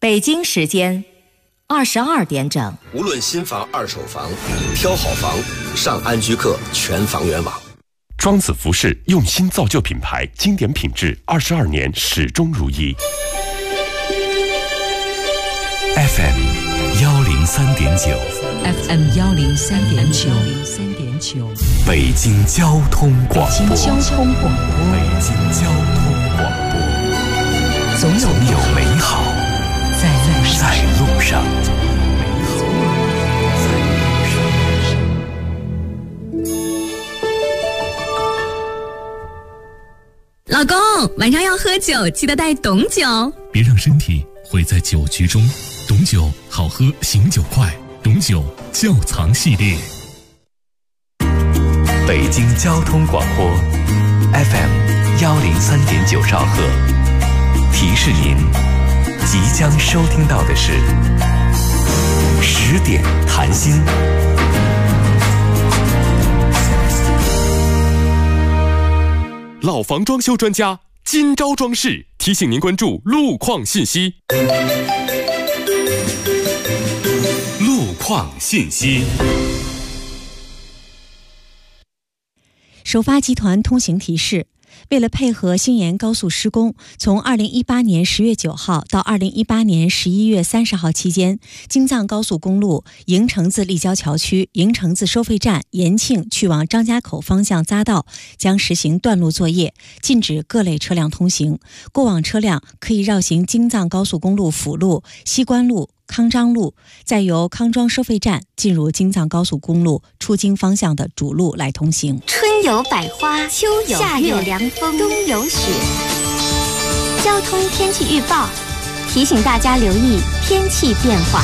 北京时间22点整。 无论新房、二手房，挑好房，上安居客全房源网。 庄子服饰用心造就品牌，经典品质，22年始终如一。 FM 103.9 FM 103.9 北京交通广播。 北京交通广播。 北京交通广播。总有美好在路上。 老公，晚上要喝酒，记得带董酒， 别让身体毁在酒局中。董酒好喝，醒酒快。董酒窖藏系列。 北京交通广播 FM 103.9兆赫，提示您即将收听到的是10点谈心。 老房装修专家今朝装饰提醒您关注路况信息。 路况信息。 首发集团通行提示：为了配合新延高速施工，从2018年10月9号到2018年11月30号期间，京藏高速公路营城自立交桥区、营城自收费站、延庆去往张家口方向匝道将实行断路作业，禁止各类车辆通行。过往车辆可以绕行京藏高速公路辅路、西关路、康庄路，再由康庄收费站进入京藏高速公路出京方向的主路来通行。 春有百花，秋有夏有凉风，冬有雪。交通天气预报提醒大家留意天气变化。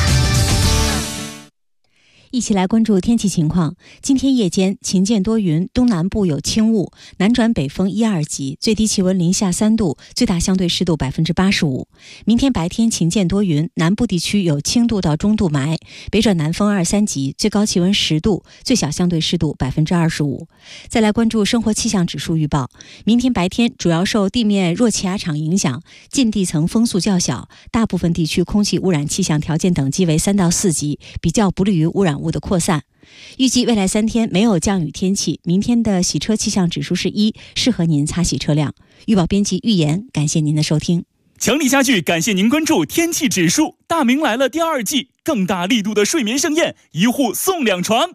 一起来关注天气情况。今天夜间晴间多云，东南部有轻雾，南转北风1、2级，最低气温零下3度，最大相对湿度85%。明天白天晴间多云，南部地区有轻度到中度霾，北转南风2、3级，最高气温10度，最小相对湿度25%。再来关注生活气象指数预报。明天白天主要受地面弱气压场影响，近地层风速较小，大部分地区空气污染气象条件等级为3到4级，比较不利于污染物的扩散。预计未来3天没有降雨天气，明天的洗车气象指数是1，适合您擦洗车辆。预报编辑预言，感谢您的收听。 强力家具感谢您关注天气指数。大明来了第2季，更大力度的睡眠盛宴，1户送2床。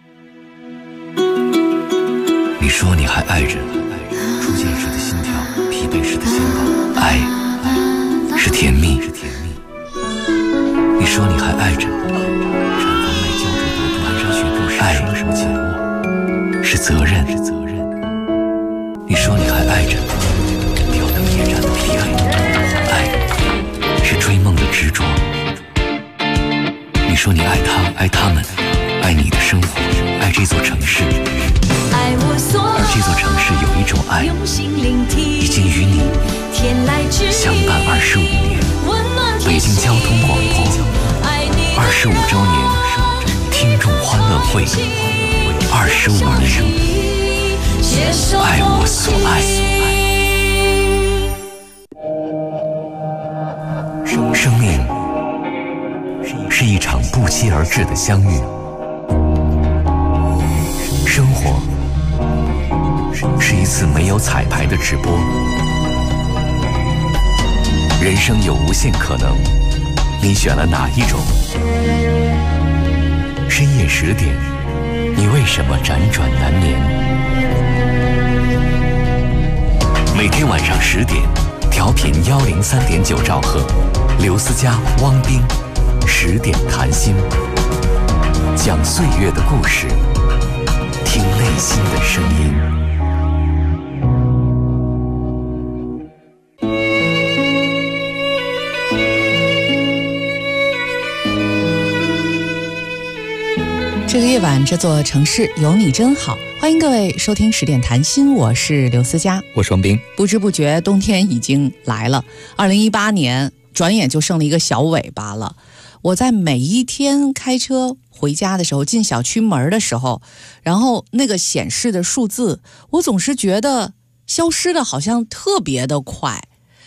你说你还爱着，初见时的心跳，疲惫时的心动，爱是甜蜜。你说你还爱着，爱是责任。你说你还爱着，挑灯夜战的疲惫，爱是追梦的执着。你说你爱他，爱他们，爱你的生活，爱这座城市。而这座城市有一种爱，已经与你相伴25年。北京交通广播25周年听众欢乐会，25年，爱我所爱。生命是一场不期而至的相遇，生活是一次没有彩排的直播。人生有无限可能，你选了哪一种？深夜10点，你为什么辗转难眠？每天晚上10点，调频103.9兆赫，刘思佳、汪冰10点谈心，讲岁月的故事，听内心的声音。 这个夜晚，这座城市有你真好。欢迎各位收听10点谈心，我是刘思佳， 我是王冰。 不知不觉冬天已经来了，2018年转眼就剩了一个小尾巴了。我在每一天开车回家的时候，进小区门的时候，然后那个显示的数字，我总是觉得消失的好像特别的快。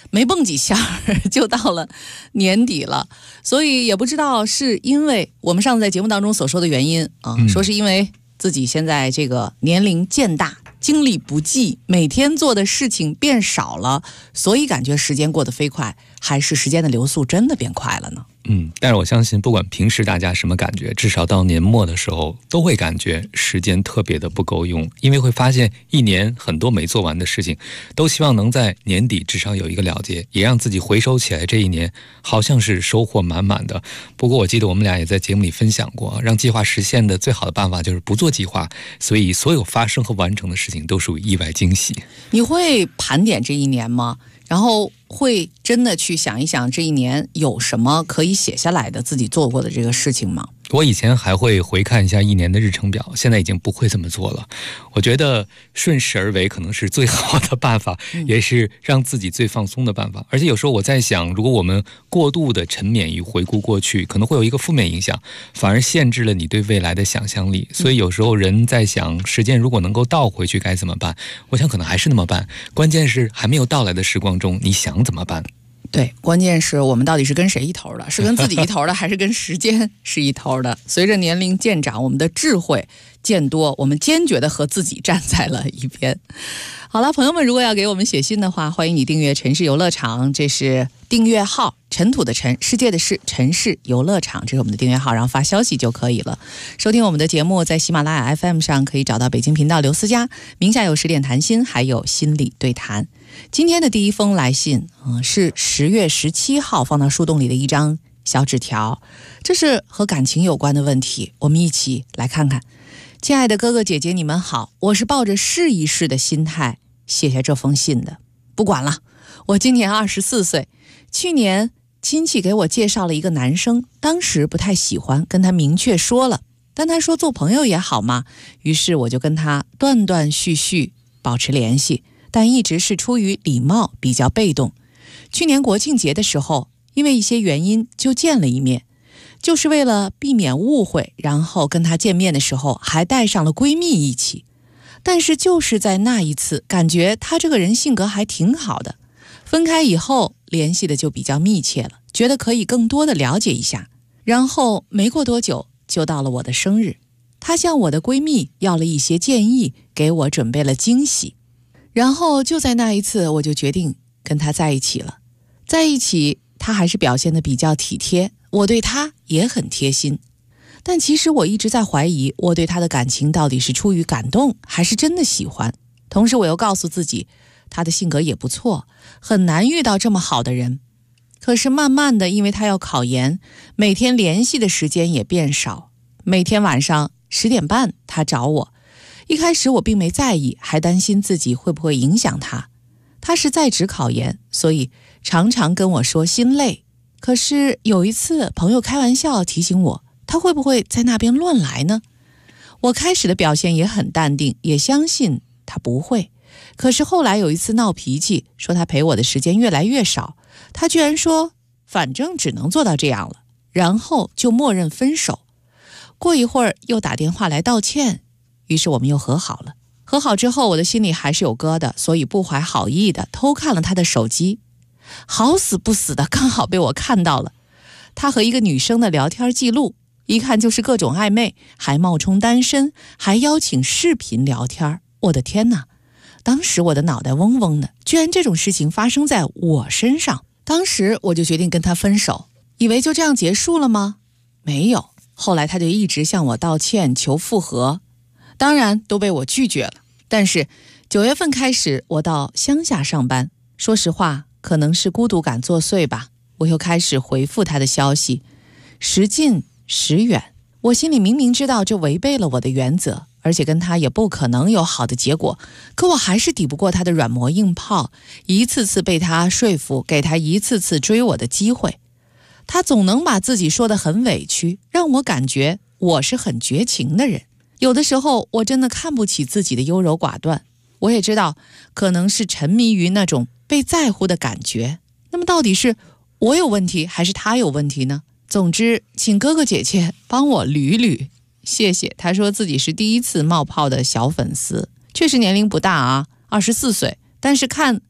没蹦几下就到了年底了，所以也不知道是因为我们上次在节目当中所说的原因啊，说是因为自己现在这个年龄渐大，精力不济，每天做的事情变少了，所以感觉时间过得飞快，还是时间的流速真的变快了呢？ 但是我相信不管平时大家什么感觉，至少到年末的时候都会感觉时间特别的不够用，因为会发现一年很多没做完的事情，都希望能在年底至少有一个了结，也让自己回收起来这一年好像是收获满满的。不过我记得我们俩也在节目里分享过，让计划实现的最好的办法就是不做计划，所以所有发生和完成的事情都属于意外惊喜。 你会盘点这一年吗？然后会真的去想一想这一年有什么可以写下来的自己做过的这个事情吗？ 我以前还会回看一下一年的日程表，现在已经不会这么做了。我觉得顺势而为可能是最好的办法，也是让自己最放松的办法。而且有时候我在想，如果我们过度的沉湎于回顾过去，可能会有一个负面影响，反而限制了你对未来的想象力。所以有时候人在想，时间如果能够倒回去该怎么办？我想可能还是那么办，关键是还没有到来的时光中，你想怎么办？ 对，关键是我们到底是跟谁一头的？是跟自己一头的，还是跟时间是一头的？随着年龄渐长，我们的智慧渐多，我们坚决的和自己站在了一边。好了，朋友们，如果要给我们写信的话，欢迎你订阅城市游乐场，这是订阅号，尘土的尘，世界的世，城市游乐场，这是我们的订阅号，然后发消息就可以了。收听我们的节目，在喜马拉雅 FM 上可以找到北京频道刘思佳，名下有10点谈心，还有心理对谈。今天的第一封来信是10月17号放到树洞里的一张小纸条，这是和感情有关的问题，我们一起来看看。亲爱的哥哥姐姐，你们好，我是抱着试一试的心态写下这封信的。不管了，我今年24岁，去年亲戚给我介绍了一个男生，当时不太喜欢，跟他明确说了，但他说做朋友也好嘛，于是我就跟他断断续续保持联系，但一直是出于礼貌，比较被动。去年国庆节的时候，因为一些原因就见了一面，就是为了避免误会，然后跟他见面的时候还带上了闺蜜一起。但是就是在那一次，感觉他这个人性格还挺好的，分开以后联系的就比较密切了，觉得可以更多的了解一下。然后没过多久就到了我的生日，他向我的闺蜜要了一些建议，给我准备了惊喜。然后就在那一次，我就决定跟他在一起了。在一起，他还是表现得比较体贴，我对他也很贴心。但其实我一直在怀疑，我对他的感情到底是出于感动，还是真的喜欢。同时我又告诉自己，他的性格也不错，很难遇到这么好的人。可是慢慢的，因为他要考研，每天联系的时间也变少。每天晚上10点半他找我，一开始我并没在意，还担心自己会不会影响他。他是在职考研，所以常常跟我说心累。可是有一次朋友开玩笑提醒我，他会不会在那边乱来呢？我开始的表现也很淡定，也相信他不会。可是后来有一次闹脾气，说他陪我的时间越来越少，他居然说反正只能做到这样了，然后就默认分手。过一会儿又打电话来道歉，于是我们又和好了。和好之后，我的心里还是有疙瘩，所以不怀好意的偷看了他的手机。好死不死的，刚好被我看到了他和一个女生的聊天记录，一看就是各种暧昧，还冒充单身，还邀请视频聊天。我的天哪，当时我的脑袋嗡嗡的，居然这种事情发生在我身上。当时我就决定跟他分手，以为就这样结束了吗？没有，后来他就一直向我道歉求复合，当然都被我拒绝了。但是9月份开始我到乡下上班，说实话可能是孤独感作祟吧，我又开始回复他的消息，时近时远。我心里明明知道这违背了我的原则，而且跟他也不可能有好的结果，可我还是抵不过他的软磨硬泡，一次次被他说服，给他一次次追我的机会。他总能把自己说得很委屈，让我感觉我是很绝情的人。有的时候我真的看不起自己的优柔寡断，我也知道可能是沉迷于那种被在乎的感觉。那么到底是我有问题还是他有问题呢？总之请哥哥姐姐帮我捋捋，谢谢。他说自己是第一次冒泡的小粉丝，确实年龄不大啊，24岁，但是看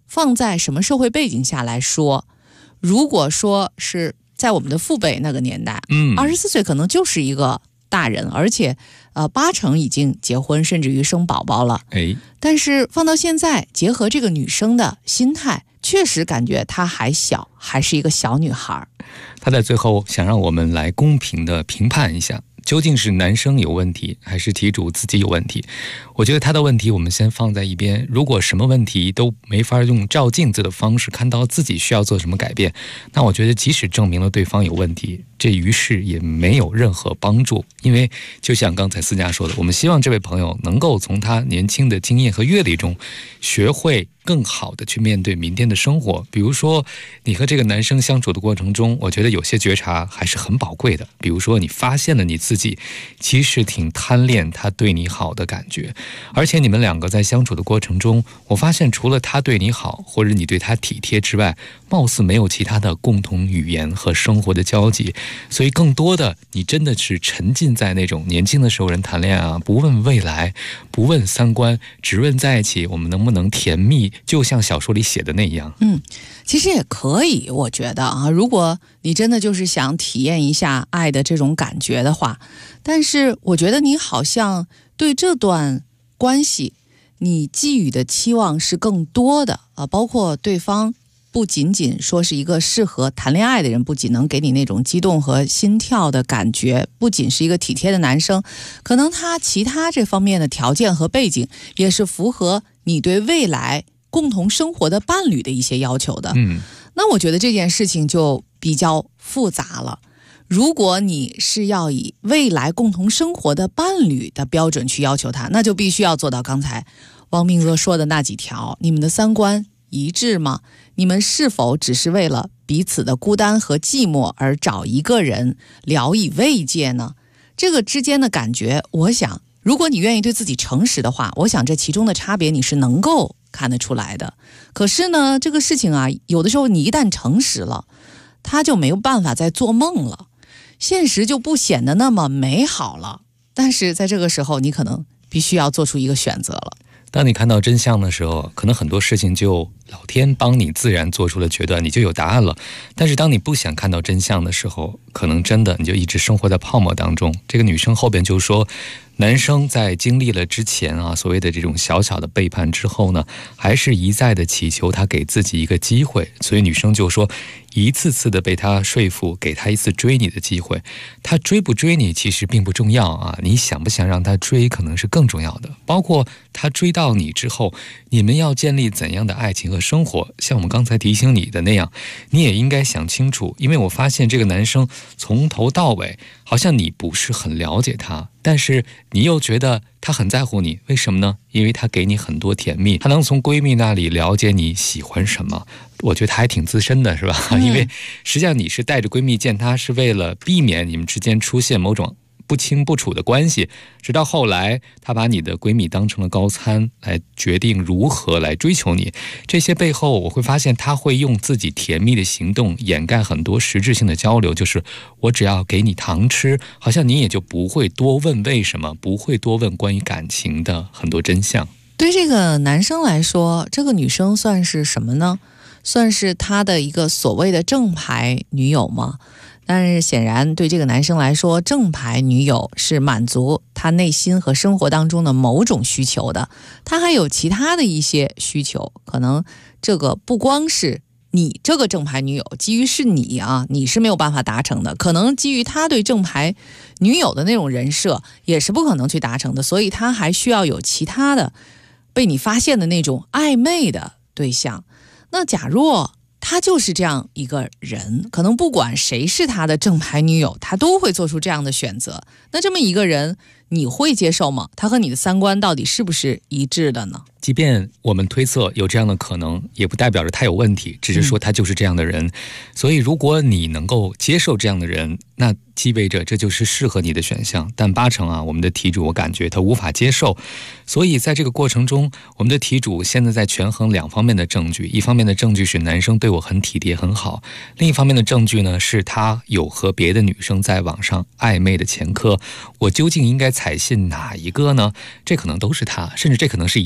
放在什么社会背景下来说，如果说是在我们的父辈那个年代，24岁可能就是一个大人，而且80%已经结婚，甚至于生宝宝了。但是放到现在，结合这个女生的心态，确实感觉她还小，还是一个小女孩。 她在最后想让我们来公平的评判一下，究竟是男生有问题，还是题主自己有问题？我觉得他的问题我们先放在一边，如果什么问题都没法用照镜子的方式看到自己需要做什么改变，那我觉得即使证明了对方有问题，这于是也没有任何帮助。因为就像刚才思佳说的，我们希望这位朋友能够从他年轻的经验和阅历中学会更好的去面对明天的生活。比如说你和这个男生相处的过程中，我觉得有些觉察还是很宝贵的，比如说你发现了你自己其实挺贪恋他对你好的感觉，而且你们两个在相处的过程中，我发现除了他对你好或者你对他体贴之外，貌似没有其他的共同语言和生活的交集，所以更多的你真的是沉浸在那种年轻的时候人谈恋爱啊，不问未来，不问三观，只问在一起我们能不能甜蜜，就像小说里写的那样。 其实也可以，我觉得啊，如果你真的就是想体验一下爱的这种感觉的话，但是我觉得你好像对这段关系你寄予的期望是更多的啊，包括对方不仅仅说是一个适合谈恋爱的人，不仅能给你那种激动和心跳的感觉，不仅是一个体贴的男生，可能他其他这方面的条件和背景也是符合你对未来共同生活的伴侣的一些要求的。那我觉得这件事情就比较复杂了。如果你是要以未来共同生活的伴侣的标准去要求他，那就必须要做到刚才汪明哥说的那几条。你们的三观一致吗？你们是否只是为了彼此的孤单和寂寞而找一个人聊以慰藉呢？这个之间的感觉，我想如果你愿意对自己诚实的话，我想这其中的差别你是能够看得出来的。可是呢，这个事情啊，有的时候你一旦诚实了，他就没有办法再做梦了，现实就不显得那么美好了。但是在这个时候，你可能必须要做出一个选择了。 当你看到真相的时候，可能很多事情就老天帮你自然做出了决断，你就有答案了。但是当你不想看到真相的时候，可能真的你就一直生活在泡沫当中。这个女生后边就说，男生在经历了之前啊，所谓的这种小小的背叛之后呢，还是一再的祈求他给自己一个机会。所以女生就说，一次次的被他说服，给他一次追你的机会。他追不追你其实并不重要啊，你想不想让他追可能是更重要的。包括他追到你之后，你们要建立怎样的爱情和生活，像我们刚才提醒你的那样，你也应该想清楚。因为我发现这个男生从头到尾好像你不是很了解他，但是你又觉得他很在乎你，为什么呢？因为他给你很多甜蜜，他能从闺蜜那里了解你喜欢什么。我觉得他还挺资深的，是吧？因为实际上你是带着闺蜜见他，是为了避免你们之间出现某种不清不楚的关系，直到后来她把你的闺蜜当成了高参，来决定如何来追求你。这些背后我会发现她会用自己甜蜜的行动掩盖很多实质性的交流，就是我只要给你糖吃，好像你也就不会多问为什么，不会多问关于感情的很多真相。 对这个男生来说，这个女生算是什么呢？算是他的一个所谓的正牌女友吗？但是显然对这个男生来说，正牌女友是满足他内心和生活当中的某种需求的，他还有其他的一些需求，可能这个不光是你这个正牌女友基于是你啊，你是没有办法达成的，可能基于他对正牌女友的那种人设也是不可能去达成的，所以他还需要有其他的被你发现的那种暧昧的对象。那假若他就是这样一个人，可能不管谁是他的正牌女友，他都会做出这样的选择。那这么一个人，你会接受吗？他和你的三观到底是不是一致的呢？ 即便我们推测有这样的可能，也不代表着他有问题，只是说他就是这样的人。所以如果你能够接受这样的人，那意味着这就是适合你的选项。但80%啊，我们的题主我感觉他无法接受。所以在这个过程中，我们的题主现在在权衡两方面的证据。一方面的证据是男生对我很体贴很好，另一方面的证据呢，是他有和别的女生在网上暧昧的前科。我究竟应该采信哪一个呢？这可能都是他，甚至这可能是一件事儿。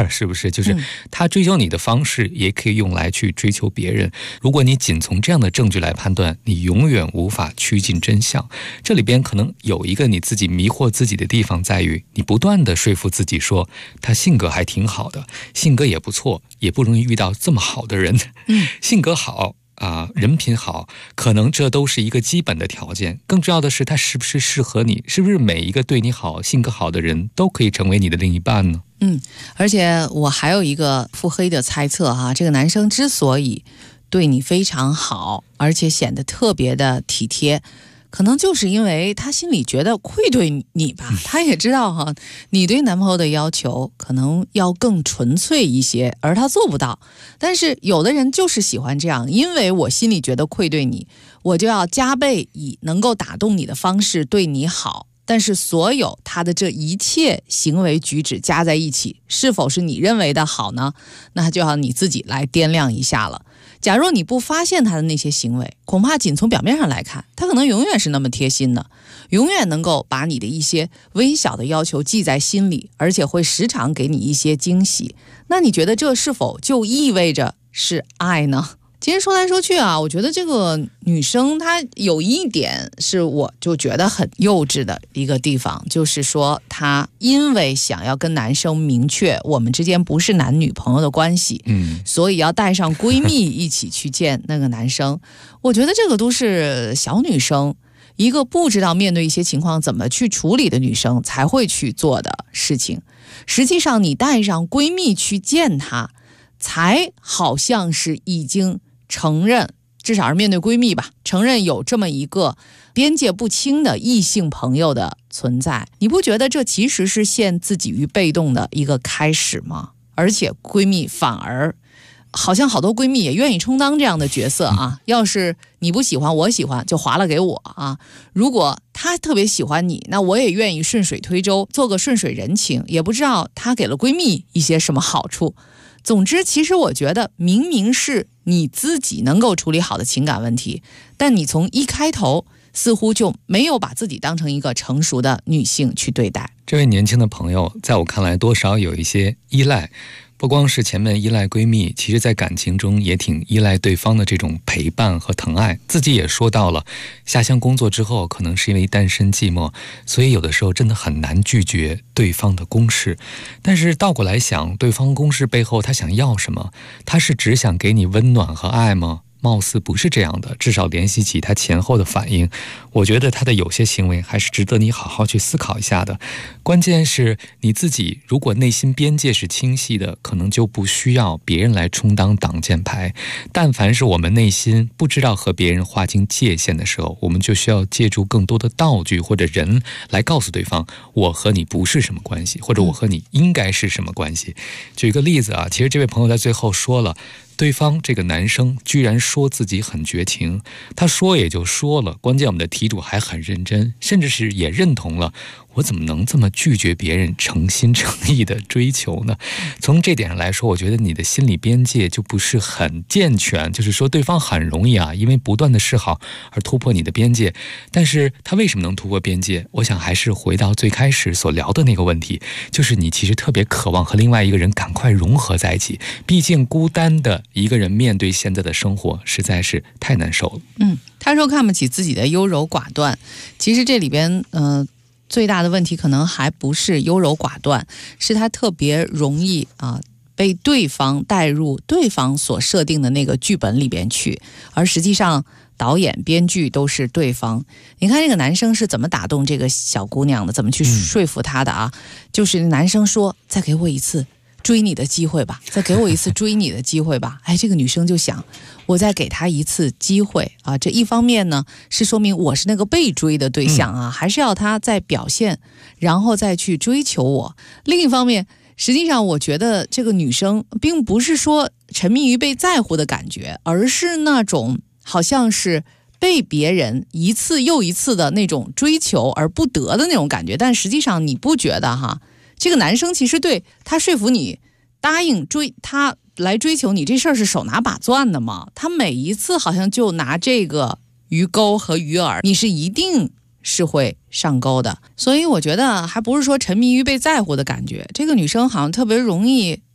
是不是？就是他追求你的方式也可以用来去追求别人。如果你仅从这样的证据来判断，你永远无法趋近真相。这里边可能有一个你自己迷惑自己的地方，在于你不断的说服自己说他性格还挺好的，性格也不错，也不容易遇到这么好的人。性格好人品好，可能这都是一个基本的条件。更重要的是，他是不是适合你？是不是每一个对你好、性格好的人都可以成为你的另一半呢？ 而且我还有一个腹黑的猜测哈，这个男生之所以对你非常好，而且显得特别的体贴，可能就是因为他心里觉得愧对你吧。他也知道哈，你对男朋友的要求可能要更纯粹一些，而他做不到。但是有的人就是喜欢这样，因为我心里觉得愧对你，我就要加倍以能够打动你的方式对你好。但是所有他的这一切行为举止加在一起，是否是你认为的好呢？那就要你自己来掂量一下了。假如你不发现他的那些行为，恐怕仅从表面上来看，他可能永远是那么贴心的，永远能够把你的一些微小的要求记在心里，而且会时常给你一些惊喜。那你觉得这是否就意味着是爱呢？其实说来说去啊，我觉得这个女生她有一点是我就觉得很幼稚的一个地方，就是说她因为想要跟男生明确我们之间不是男女朋友的关系，所以要带上闺蜜一起去见那个男生。我觉得这个都是小女生，一个不知道面对一些情况怎么去处理的女生才会去做的事情。实际上你带上闺蜜去见她，才好像是已经承认，至少是面对闺蜜吧，承认有这么一个边界不清的异性朋友的存在。你不觉得这其实是陷自己于被动的一个开始吗？而且闺蜜反而好像好多闺蜜也愿意充当这样的角色啊。要是你不喜欢我喜欢，就划了给我啊。如果她特别喜欢你，那我也愿意顺水推舟，做个顺水人情，也不知道她给了闺蜜一些什么好处。总之，其实我觉得明明是你自己能够处理好的情感问题，但你从一开头似乎就没有把自己当成一个成熟的女性去对待。 这位年轻的朋友在我看来多少有一些依赖，不光是前面依赖闺蜜，其实在感情中也挺依赖对方的这种陪伴和疼爱。自己也说到了，下乡工作之后，可能是因为单身寂寞，所以有的时候真的很难拒绝对方的攻势。但是倒过来想，对方攻势背后他想要什么？他是只想给你温暖和爱吗？貌似不是这样的，至少联系起他前后的反应，我觉得他的有些行为还是值得你好好去思考一下的。关键是你自己如果内心边界是清晰的，可能就不需要别人来充当挡箭牌。但凡是我们内心不知道和别人划清界限的时候，我们就需要借助更多的道具或者人来告诉对方，我和你不是什么关系，或者我和你应该是什么关系。举一个例子啊，其实这位朋友在最后说了，对方这个男生居然说自己很绝情，他说也就说了，关键我们的题主还很认真，甚至是也认同了，我怎么能这么拒绝别人诚心诚意的追求呢？从这点上来说，我觉得你的心理边界就不是很健全，就是说对方很容易啊，因为不断的示好而突破你的边界。但是他为什么能突破边界？我想还是回到最开始所聊的那个问题，就是你其实特别渴望和另外一个人赶快融合在一起，毕竟孤单的一个人面对现在的生活实在是太难受了。 他说看不起自己的优柔寡断，其实这里边最大的问题可能还不是优柔寡断，是他特别容易被对方带入对方所设定的那个剧本里边去，而实际上导演编剧都是对方。你看这个男生是怎么打动这个小姑娘的，怎么去说服她的啊？就是男生说再给我一次追你的机会吧，再给我一次追你的机会吧。哎，这个女生就想，我再给他一次机会啊。这一方面呢，是说明我是那个被追的对象啊，还是要他再表现，然后再去追求我。另一方面，实际上我觉得这个女生并不是说沉迷于被在乎的感觉，而是那种好像是被别人一次又一次的那种追求而不得的那种感觉。但实际上你不觉得哈？这个男生其实对他说服你答应追他来追求你这事儿是手拿把攥的吗？他每一次好像就拿这个鱼钩和鱼饵，你是一定是会上钩的。所以我觉得还不是说沉迷于被在乎的感觉，这个女生好像特别容易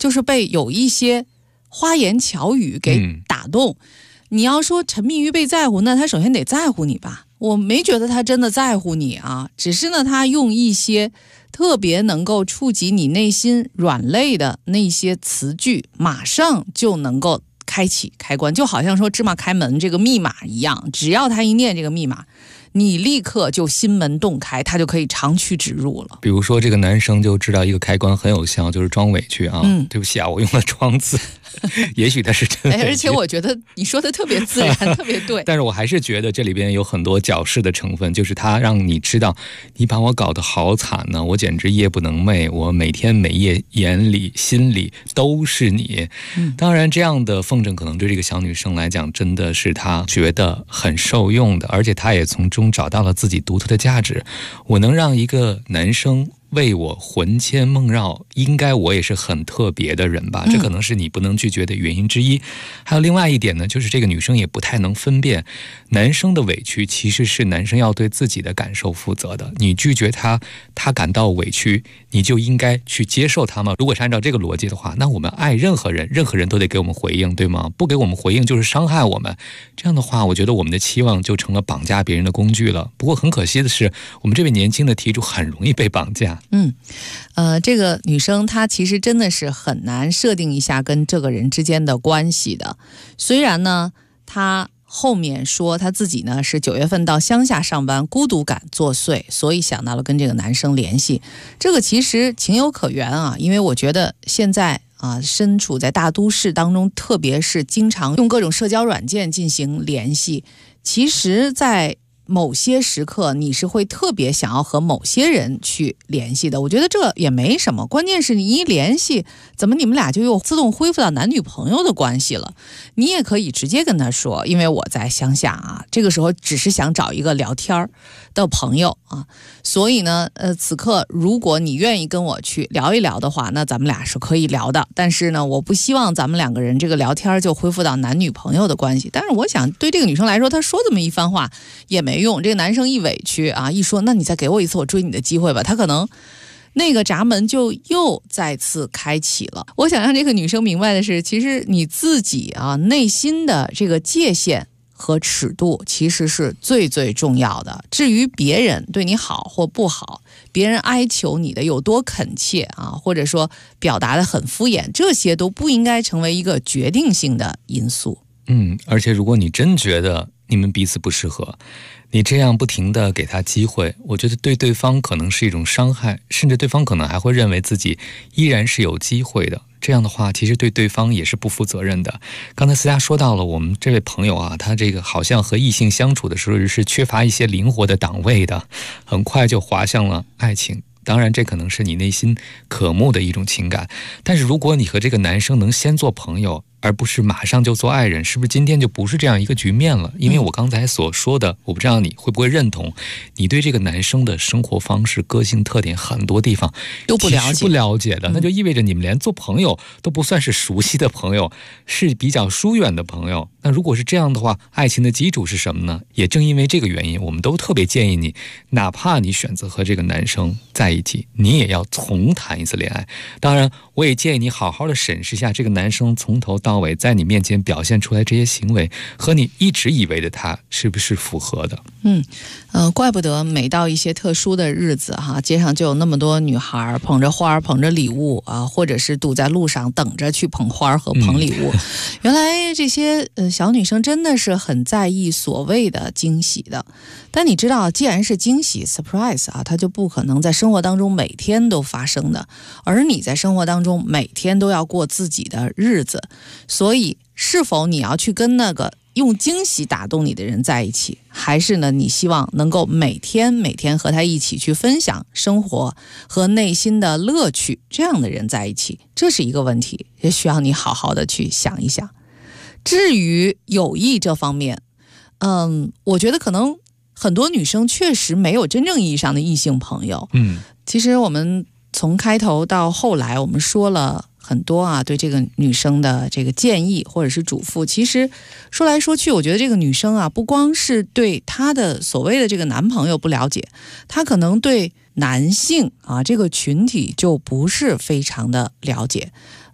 就是被有一些花言巧语给打动。你要说沉迷于被在乎，那他首先得在乎你吧。我没觉得他真的在乎你啊，只是呢，他用一些特别能够触及你内心软肋的那些词句，马上就能够开启开关，就好像说芝麻开门这个密码一样，只要他一念这个密码，你立刻就心门洞开，他就可以长驱直入了。 比如说这个男生就知道一个开关很有效，就是装委屈啊。对不起啊，我用了装字，也许他是真委屈。 而且我觉得你说的特别自然，特别对。 但是我还是觉得这里边有很多矫饰的成分，就是他让你知道，你把我搞得好惨呢，我简直夜不能寐，我每天每夜眼里心里都是你。当然这样的奉承可能对这个小女生来讲真的是她觉得很受用的，而且她也从中找到了自己独特的价值。我能让一个男生为我魂牵梦绕，应该我也是很特别的人吧，这可能是你不能拒绝的原因之一。还有另外一点呢，就是这个女生也不太能分辨男生的委屈其实是男生要对自己的感受负责的。你拒绝他感到委屈，你就应该去接受他吗？如果是按照这个逻辑的话，那我们爱任何人都得给我们回应，对吗？不给我们回应就是伤害我们。这样的话，我觉得我们的期望就成了绑架别人的工具了。不过很可惜的是，我们这位年轻的题主很容易被绑架。 这个女生她其实真的是很难设定一下跟这个人之间的关系的。虽然呢，她后面说她自己呢是9月份到乡下上班，孤独感作祟，所以想到了跟这个男生联系。这个其实情有可原啊，因为我觉得现在身处在大都市当中，特别是经常用各种社交软件进行联系，其实在某些时刻你是会特别想要和某些人去联系的。我觉得这也没什么，关键是你一联系，怎么你们俩就又自动恢复到男女朋友的关系了？你也可以直接跟他说，因为我在乡下啊，这个时候只是想找一个聊天的朋友啊，所以呢此刻如果你愿意跟我去聊一聊的话，那咱们俩是可以聊的。但是呢，我不希望咱们两个人这个聊天就恢复到男女朋友的关系。但是我想对这个女生来说，她说这么一番话也没用。这个男生一委屈啊，一说那你再给我一次我追你的机会吧，他可能那个闸门就又再次开启了。我想让这个女生明白的是，其实你自己内心的这个界限和尺度其实是最最重要的。至于别人对你好或不好，别人哀求你的有多恳切或者说表达的很敷衍，这些都不应该成为一个决定性的因素。 而且如果你真觉得你们彼此不适合，你这样不停地给他机会，我觉得对对方可能是一种伤害，甚至对方可能还会认为自己依然是有机会的。这样的话其实对对方也是不负责任的。刚才思佳说到了我们这位朋友他这个好像和异性相处的时候是缺乏一些灵活的档位的，很快就滑向了爱情。当然这可能是你内心渴慕的一种情感，但是如果你和这个男生能先做朋友，而不是马上就做爱人，是不是今天就不是这样一个局面了？因为我刚才所说的，我不知道你会不会认同，你对这个男生的生活方式、个性特点很多地方都不了解的，那就意味着你们连做朋友都不算是熟悉的朋友，是比较疏远的朋友。那如果是这样的话，爱情的基础是什么呢？也正因为这个原因，我们都特别建议你，哪怕你选择和这个男生在一起，你也要重谈一次恋爱。当然我也建议你好好的审视一下这个男生从头到尾在你面前表现出来这些行为和你一直以为的他是不是符合的。 怪不得每到一些特殊的日子街上就有那么多女孩捧着花捧着礼物或者是堵在路上等着去捧花和捧礼物。原来这些小女生真的是很在意所谓的惊喜的。但你知道，既然是惊喜 surprise 它就不可能在生活当中每天都发生的，而你在生活当中每天都要过自己的日子，所以是否你要去跟那个用惊喜打动你的人在一起，还是呢你希望能够每天和他一起去分享生活和内心的乐趣，这样的人在一起，这是一个问题，也需要你好好的去想一想。至于友谊这方面，我觉得可能很多女生确实没有真正意义上的异性朋友。其实我们从开头到后来，我们说了很多对这个女生的这个建议或者是嘱咐。其实说来说去，我觉得这个女生不光是对她的所谓的这个男朋友不了解，她可能对男性这个群体就不是非常的了解。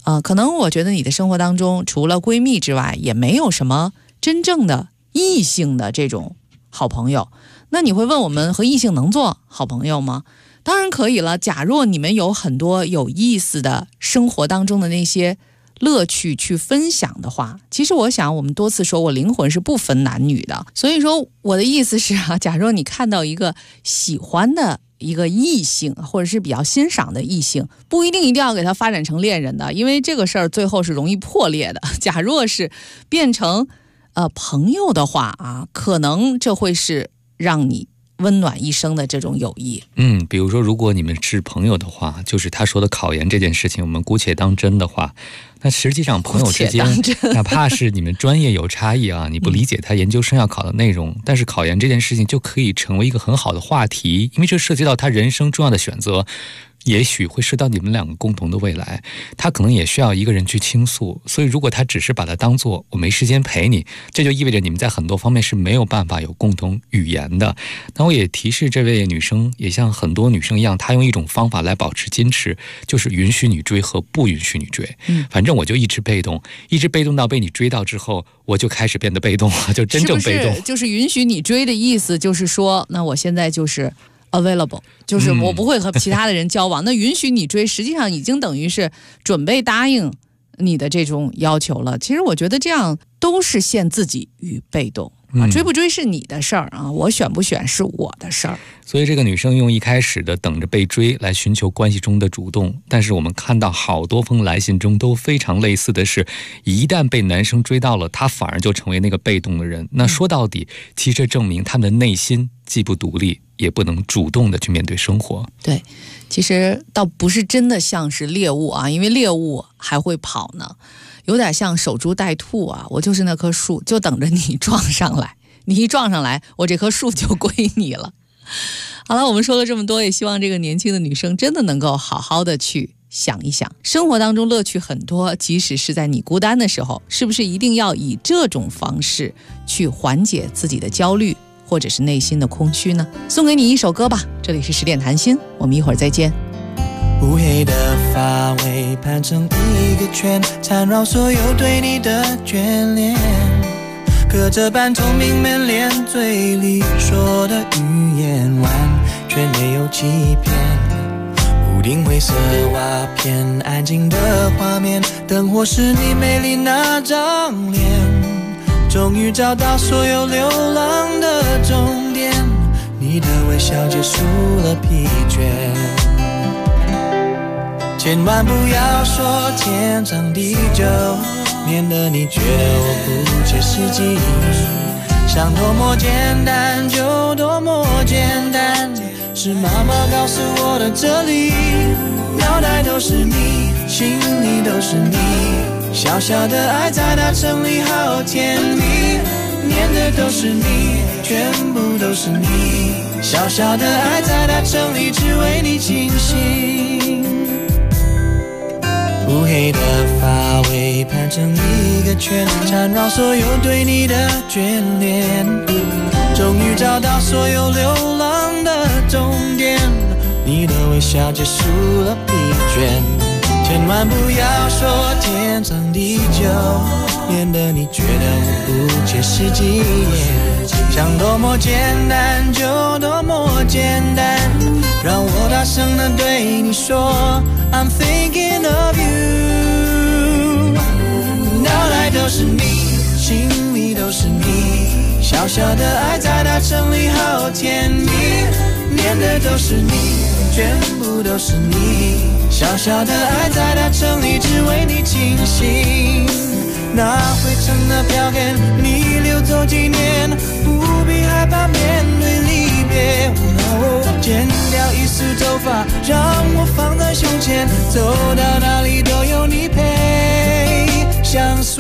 可能我觉得你的生活当中除了闺蜜之外，也没有什么真正的异性的这种好朋友。那你会问我们和异性能做好朋友吗？当然可以了。假若你们有很多有意思的生活当中的那些乐趣去分享的话，其实我想我们多次说我灵魂是不分男女的，所以说我的意思是假若你看到一个喜欢的一个异性，或者是比较欣赏的异性，不一定要给他发展成恋人的，因为这个事儿最后是容易破裂的。假若是变成朋友的话可能这会是让你温暖一生的这种友谊。 比如说如果你们是朋友的话，就是他说的考研这件事情我们姑且当真的话，那实际上朋友之间哪怕是你们专业有差异你不理解他研究生要考的内容，但是考研这件事情就可以成为一个很好的话题，因为这涉及到他人生重要的选择，也许会涉及到你们两个共同的未来，他可能也需要一个人去倾诉。所以如果他只是把它当做我没时间陪你，这就意味着你们在很多方面是没有办法有共同语言的。那我也提示这位女生，也像很多女生一样，她用一种方法来保持矜持，就是允许你追和不允许你追。反正我就一直被动，一直被动到被你追到之后，我就开始变得被动了，就真正被动。 是不是就是允许你追的意思就是说，那我现在就是available， 就是我不会和其他的人交往。那允许你追实际上已经等于是准备答应你的这种要求了。其实我觉得这样都是陷自己于被动追不追是你的事儿我选不选是我的事儿。 所以这个女生用一开始的等着被追来寻求关系中的主动，但是我们看到好多封来信中都非常类似的是，一旦被男生追到了，她反而就成为那个被动的人。那说到底其实证明他们的内心既不独立也不能主动的去面对生活。 对，其实倒不是真的像是猎物因为猎物还会跑呢，有点像守株待兔我就是那棵树，就等着你撞上来，你一撞上来我这棵树就归你了。好了，我们说了这么多，也希望这个年轻的女生真的能够好好的去想一想，生活当中乐趣很多，即使是在你孤单的时候，是不是一定要以这种方式去缓解自己的焦虑或者是内心的空虚呢？送给你一首歌吧，这里是10点谈心，我们一会儿再见。 乌黑的发尾盘成一个圈，缠绕所有对你的眷恋，隔着半透明门帘，嘴里说的语言完全没有欺骗。屋顶灰色瓦片，安静的画面，灯火是你美丽那张脸，终于找到所有流浪的终点，你的微笑结束了疲倦。千万不要说天长地久，免得你觉得我不切实际。想多么简单就多么简单，是妈妈告诉我的这里，脑袋都是你，心里都是你，小小的爱在那城里好甜蜜，念的都是你，全部都是你，小小的爱在那城里只为你倾心。乌黑的发尾盘成一个圈，缠绕所有对你的眷恋，终于找到所有流浪的终点，你的微笑结束了疲倦。千万不要说天长地久，免得你觉得我不切实际。想多么简单就多么简单，让我大声地对你说 I'm thinking of you。 脑袋都是你，心里都是你，小小的爱在那城里好甜蜜，念的都是你，全部都是你，小小的爱在那城里只为你倾心。那灰尘的票根你溜走几年，不必害怕面对离别。剪掉一束头发让我放在胸前，走到哪里都有你陪相随。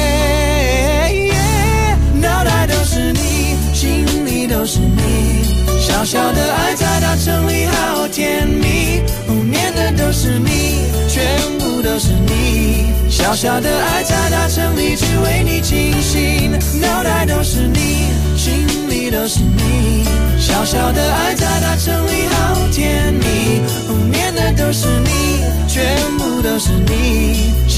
脑袋都是你，心里都是你，小小的爱在大城里好甜蜜，念的都是你，全部都是你，小小的爱在大城里只为你倾心。脑袋都是你，心里都是你，小小的爱在大城里好甜蜜，念的都是你，全部都是你，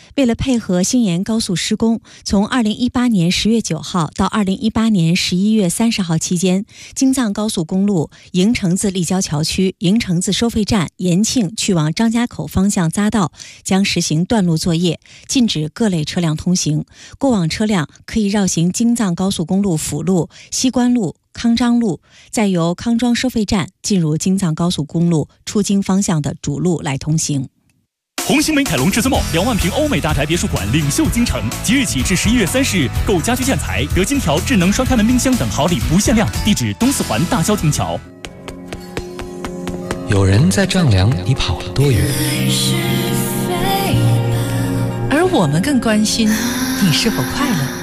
为了配合新延高速施工，从2018年10月9号到2018年11月30号期间，京藏高速公路营城自立交桥区营城自收费站延庆去往张家口方向匝道将实行断路作业，禁止各类车辆通行。过往车辆可以绕行京藏高速公路辅路、西关路、康庄路，再由康庄收费站进入京藏高速公路出京方向的主路来通行。 红星美凯龙至尊梦2万平欧美大宅别墅馆领袖京城，即日起至11月30日，购家居建材得金条、智能双开门冰箱等好礼不限量。地址东四环大萧亭桥。 有人在丈量你跑了多远， 而我们更关心你是否快乐。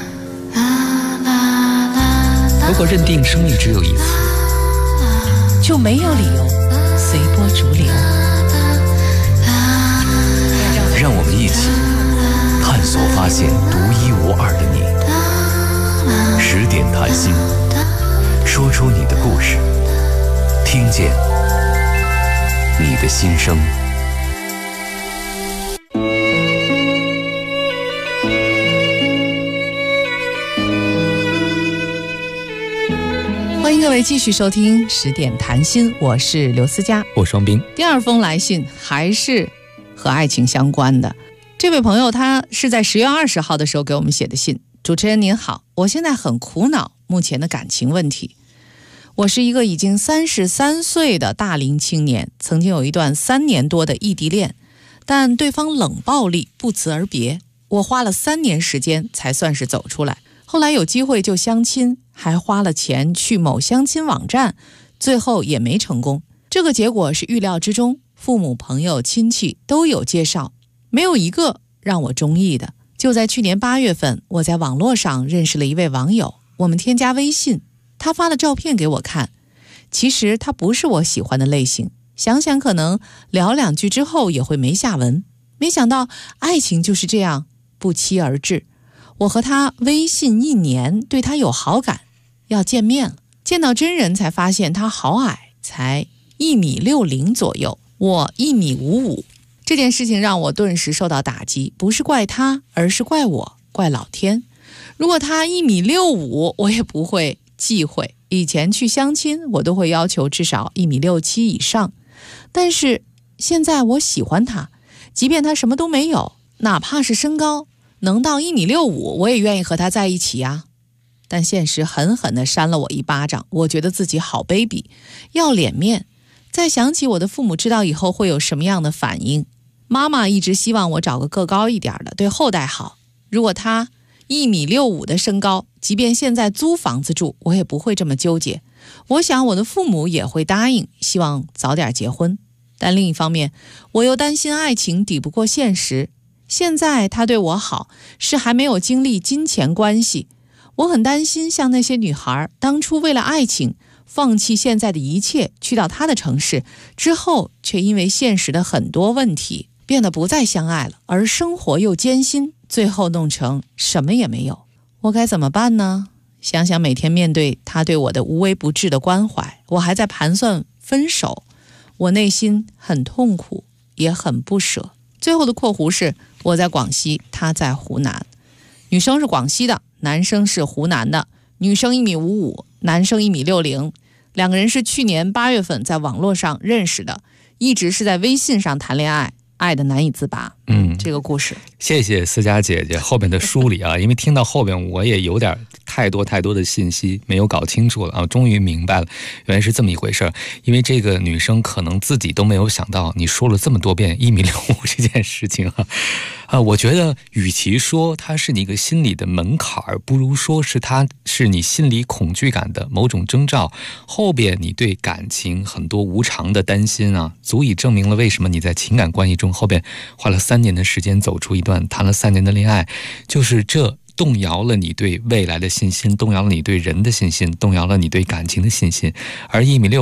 如果认定生命只有一次， 就没有理由随波逐流。 让我们一起探索发现独一无二的你。10点谈心，说出你的故事，听见你的心声。 欢迎各位继续收听10点谈心，我是刘思佳， 我双斌。 第二封来信还是和爱情相关的。这位朋友他是在10月20号的时候给我们写的信。主持人您好，我现在很苦恼目前的感情问题。我是一个已经33岁的大龄青年，曾经有一段3年多的异地恋，但对方冷暴力，不辞而别。我花了3年时间才算是走出来，后来有机会就相亲，还花了钱去某相亲网站，最后也没成功。这个结果是预料之中，父母、朋友、亲戚都有介绍，没有一个让我中意的。就在去年8月份，我在网络上认识了一位网友，我们添加微信，他发了照片给我看。其实他不是我喜欢的类型，想想可能聊2句之后也会没下文。没想到爱情就是这样不期而至。我和他微信1年，对他有好感，要见面了。见到真人才发现他好矮，才1.60米左右，我1.55米。这件事情让我顿时受到打击，不是怪他，而是怪我，怪老天。如果他1.65米，我也不会忌讳。以前去相亲，我都会要求至少1.67米以上。但是现在我喜欢他，即便他什么都没有，哪怕是身高能到1.65米，我也愿意和他在一起呀。但现实狠狠地扇了我一巴掌，我觉得自己好卑鄙，要脸面。再想起我的父母知道以后会有什么样的反应。妈妈一直希望我找个个高一点的，对后代好。如果他1.65米的身高，即便现在租房子住，我也不会这么纠结。我想我的父母也会答应，希望早点结婚。但另一方面，我又担心爱情抵不过现实。现在他对我好，是还没有经历金钱关系。我很担心像那些女孩，当初为了爱情放弃现在的一切，去到他的城市之后，却因为现实的很多问题变得不再相爱了，而生活又艰辛，最后弄成什么也没有。我该怎么办呢？想想每天面对他对我的无微不至的关怀，我还在盘算分手，我内心很痛苦，也很不舍。最后的括弧是我在广西，他在湖南。女生是广西的，男生是湖南的。女生1.55米，男生1.60米。两个人是去年8月份在网络上认识的，一直是在微信上谈恋爱，爱得难以自拔。这个故事， 谢谢思佳姐姐后边的梳理啊，因为听到后边我也有点太多的信息没有搞清楚了啊，终于明白了，原来是这么一回事。因为这个女生可能自己都没有想到，你说了这么多遍1.65米这件事情啊，我觉得与其说它是你一个心理的门槛，不如说是它是你心理恐惧感的某种征兆。后边你对感情很多无常的担心啊，足以证明了为什么你在情感关系中后边花了3年的时间走出一段谈了3年的恋爱，就是这动摇了你对未来的信心，动摇了你对人的信心，动摇了你对感情的信心。而1.65米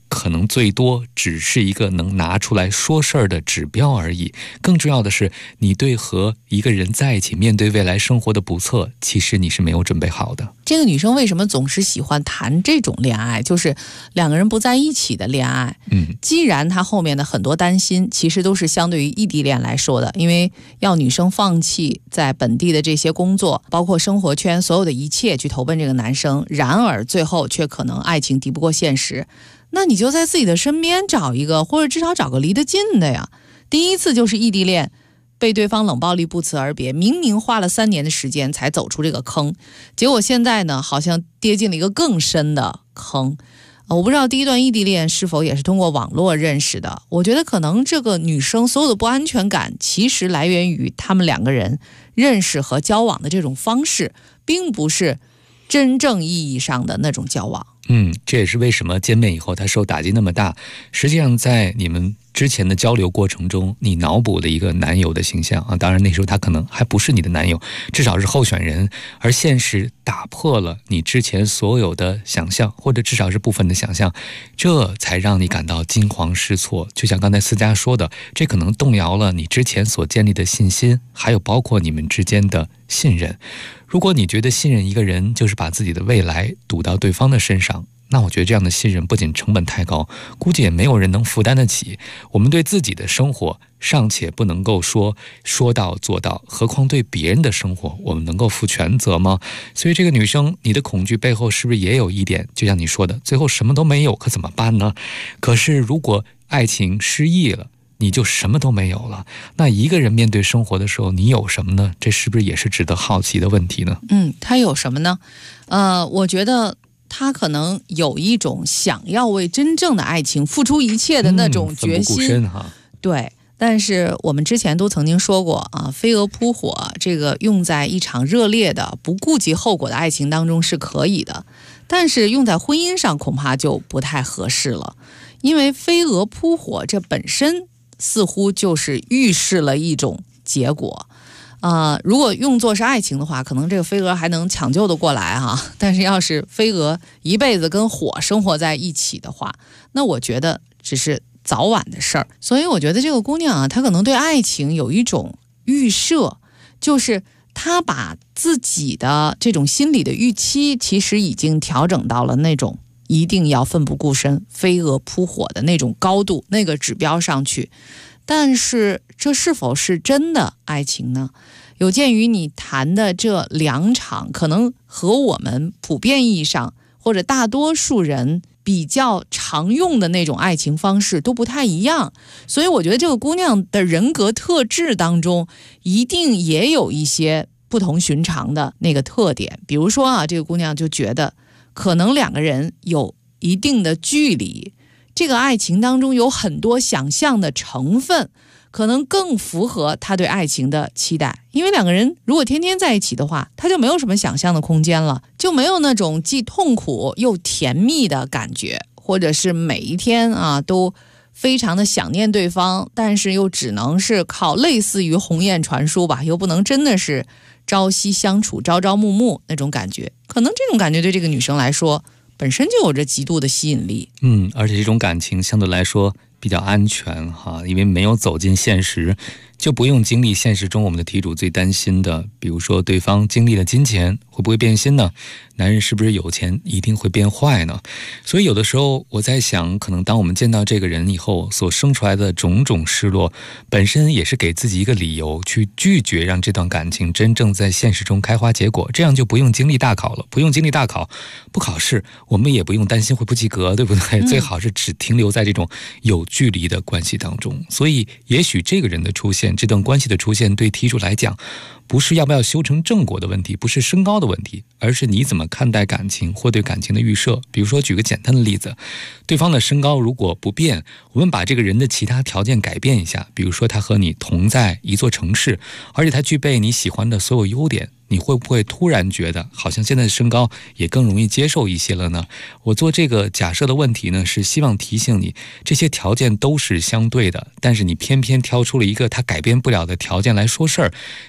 可能最多只是一个能拿出来说事儿的指标而已。更重要的是，你对和一个人在一起面对未来生活的不测，其实你是没有准备好的。 这个女生为什么总是喜欢谈这种恋爱，就是两个人不在一起的恋爱？既然她后面的很多担心其实都是相对于异地恋来说的，因为要女生放弃在本地的这些工作，包括生活圈所有的一切去投奔这个男生，然而最后却可能爱情敌不过现实，那你就在自己的身边找一个，或者至少找个离得近的呀。第一次就是异地恋，被对方冷暴力不辞而别，明明花了3年的时间才走出这个坑，结果现在呢好像跌进了一个更深的坑。我不知道第一段异地恋是否也是通过网络认识的，我觉得可能这个女生所有的不安全感其实来源于他们两个人认识和交往的这种方式，并不是真正意义上的那种交往。 这也是为什么见面以后他受打击那么大。实际上在你们之前的交流过程中，你脑补了一个男友的形象啊，当然那时候他可能还不是你的男友，至少是候选人，而现实打破了你之前所有的想象，或者至少是部分的想象，这才让你感到惊慌失措。就像刚才思佳说的，这可能动摇了你之前所建立的信心，还有包括你们之间的信任。如果你觉得信任一个人就是把自己的未来赌到对方的身上，那我觉得这样的信任不仅成本太高，估计也没有人能负担得起。我们对自己的生活尚且不能够说到做到，何况对别人的生活我们能够负全责吗？所以这个女生，你的恐惧背后是不是也有一点，就像你说的，最后什么都没有，可怎么办呢？可是如果爱情失意了，你就什么都没有了，那一个人面对生活的时候，你有什么呢？这是不是也是值得好奇的问题呢？ 他有什么呢？我觉得他可能有一种想要为真正的爱情付出一切的那种决心。奋不顾身哈。对，但是我们之前都曾经说过啊，飞蛾扑火这个用在一场热烈的不顾及后果的爱情当中是可以的，但是用在婚姻上恐怕就不太合适了，因为飞蛾扑火这本身似乎就是预示了一种结果。如果用作是爱情的话，可能这个飞蛾还能抢救得过来哈。但是要是飞蛾一辈子跟火生活在一起的话，那我觉得只是早晚的事儿。所以我觉得这个姑娘啊，她可能对爱情有一种预设，就是她把自己的这种心理的预期其实已经调整到了那种一定要奋不顾身、飞蛾扑火的那种高度，那个指标上去。但是这是否是真的爱情呢？有鉴于你谈的这2场可能和我们普遍意义上或者大多数人比较常用的那种爱情方式都不太一样，所以我觉得这个姑娘的人格特质当中一定也有一些不同寻常的那个特点。比如说啊，这个姑娘就觉得可能2个人有一定的距离，这个爱情当中有很多想象的成分，可能更符合他对爱情的期待。因为2个人如果天天在一起的话，他就没有什么想象的空间了，就没有那种既痛苦又甜蜜的感觉，或者是每一天啊都非常的想念对方，但是又只能是靠类似于鸿雁传书吧，又不能真的是朝夕相处、朝朝暮暮那种感觉。可能这种感觉对这个女生来说本身就有着极度的吸引力。 而且这种感情相对来说比较安全哈，因为没有走进现实，就不用经历现实中我们的题主最担心的，比如说对方经历了金钱会不会变心呢？男人是不是有钱一定会变坏呢？所以有的时候我在想，可能当我们见到这个人以后所生出来的种种失落，本身也是给自己一个理由去拒绝让这段感情真正在现实中开花结果，这样就不用经历大考了，不用经历大考，不考试，我们也不用担心会不及格，对不对？最好是只停留在这种有距离的关系当中。所以也许这个人的出现，这段关系的出现，对题主来讲不是要不要修成正果的问题，不是身高的问题，而是你怎么看待感情或对感情的预设。比如说举个简单的例子，对方的身高如果不变，我们把这个人的其他条件改变一下，比如说他和你同在一座城市，而且他具备你喜欢的所有优点，你会不会突然觉得好像现在的身高也更容易接受一些了呢？我做这个假设的问题呢，是希望提醒你，这些条件都是相对的，但是你偏偏挑出了一个他改变不了的条件来说事儿，这里边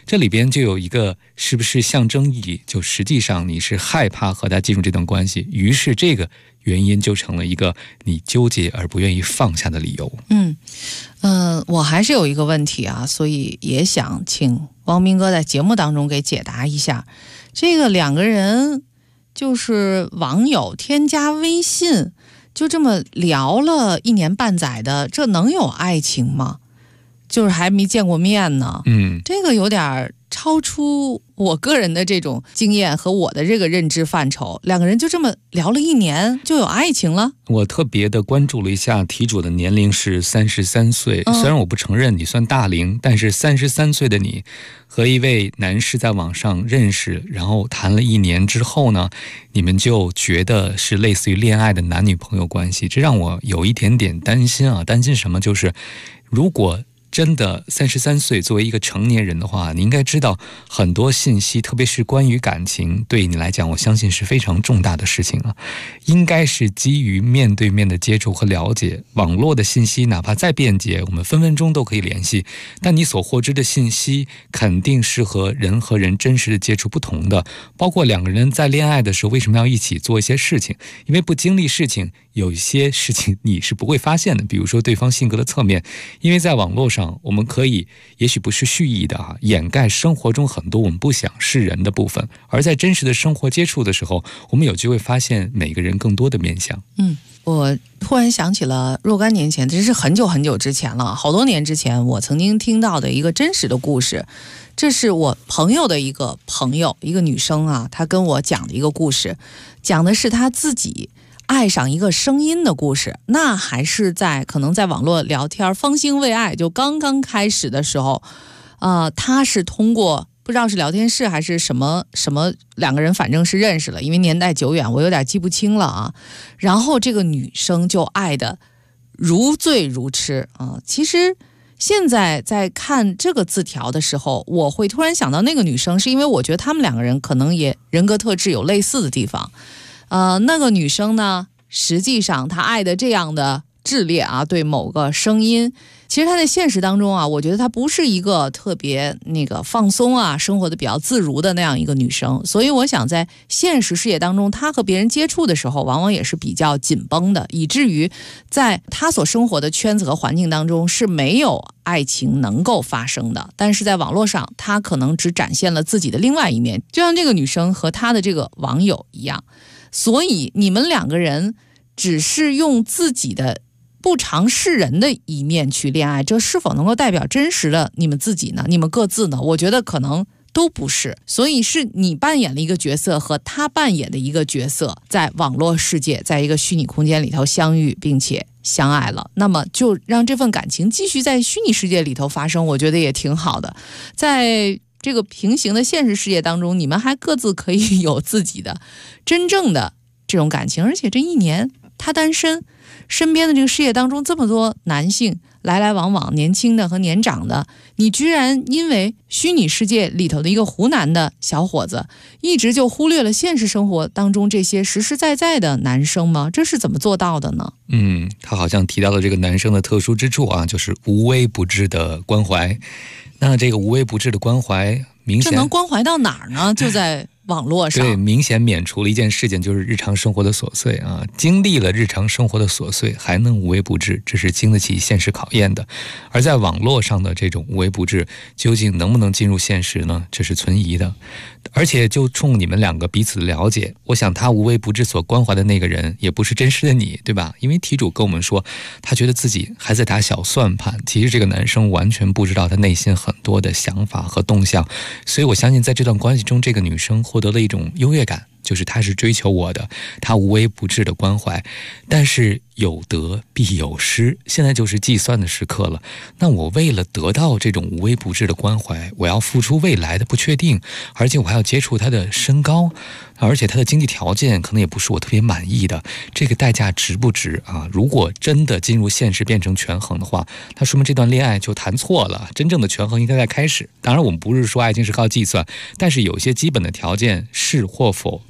边就有一个是不是象征意义，就实际上你是害怕和他进入这段关系，于是这个原因就成了一个你纠结而不愿意放下的理由。 我还是有一个问题啊，所以也想请汪斌哥在节目当中给解答一下。这个两个人就是网友添加微信，就这么聊了1年半载的，这能有爱情吗？就是还没见过面呢。这个有点超出我个人的这种经验和我的这个认知范畴。两个人就这么聊了1年就有爱情了？ 我特别的关注了一下题主的年龄是33岁，虽然我不承认你算大龄，但是33岁的你和一位男士在网上认识，然后谈了1年之后呢，你们就觉得是类似于恋爱的男女朋友关系，这让我有一点点担心啊。担心什么？就是如果真的33岁作为一个成年人的话，你应该知道很多信息，特别是关于感情，对你来讲我相信是非常重大的事情啊，应该是基于面对面的接触和了解。网络的信息哪怕再便捷，我们分分钟都可以联系，但你所获知的信息肯定是和人和人真实的接触不同的。包括两个人在恋爱的时候为什么要一起做一些事情，因为不经历事情，有一些事情你是不会发现的，比如说对方性格的侧面。因为在网络上我们可以也许不是蓄意的掩盖生活中很多我们不想示人的部分，而在真实的生活接触的时候，我们有机会发现每个人更多的面相。 我突然想起了若干年前，这是很久很久之前了，好多年之前我曾经听到的一个真实的故事。这是我朋友的一个朋友，一个女生啊，她跟我讲的一个故事，讲的是她自己爱上一个声音的故事。那还是可能在网络聊天方兴未艾，就刚刚开始的时候，她是通过不知道是聊天室还是什么两个人反正是认识了，因为年代久远我有点记不清了啊。然后这个女生就爱得如醉如痴啊。其实现在在看这个字条的时候，我会突然想到那个女生，是因为我觉得他们两个人可能也人格特质有类似的地方。那个女生呢，实际上她爱的这样的炽烈啊，对某个声音，其实她在现实当中啊，我觉得她不是一个特别放松啊，生活的比较自如的那样一个女生。所以我想在现实世界当中，她和别人接触的时候，往往也是比较紧绷的，以至于在她所生活的圈子和环境当中是没有爱情能够发生的。但是在网络上，她可能只展现了自己的另外一面，就像这个女生和她的这个网友一样。所以你们两个人只是用自己的不常示人的一面去恋爱，这是否能够代表真实的你们自己呢？你们各自呢？我觉得可能都不是。所以是你扮演了一个角色和他扮演的一个角色，在网络世界，在一个虚拟空间里头相遇并且相爱了，那么就让这份感情继续在虚拟世界里头发生，我觉得也挺好的。在这个平行的现实世界当中，你们还各自可以有自己的真正的这种感情。而且这1年他单身，身边的这个世界当中这么多男性来来往往，年轻的和年长的，你居然因为虚拟世界里头的一个湖南的小伙子，一直就忽略了现实生活当中这些实实在在的男生吗？这是怎么做到的呢？ 他好像提到了这个男生的特殊之处啊，就是无微不至的关怀。那这个无微不至的关怀，明显这能关怀到哪儿呢？就在网络上， 对，明显免除了一件事情，就是日常生活的琐碎啊。经历了日常生活的琐碎，还能无微不至，这是经得起现实考验的。而在网络上的这种无微不至，究竟能不能进入现实呢？这是存疑的。而且就冲你们两个彼此的了解，我想他无微不至所关怀的那个人，也不是真实的你，对吧？因为题主跟我们说，他觉得自己还在打小算盘，其实这个男生完全不知道他内心很多的想法和动向。所以我相信在这段关系中，这个女生获得了一种优越感，就是他是追求我的，他无微不至的关怀。但是有得必有失，现在就是计算的时刻了。那我为了得到这种无微不至的关怀，我要付出未来的不确定，而且我还要接触他的身高，而且他的经济条件可能也不是我特别满意的，这个代价值不值啊？如果真的进入现实变成权衡的话，那说明这段恋爱就谈错了，真正的权衡应该在开始。当然我们不是说爱情是靠计算，但是有些基本的条件是或否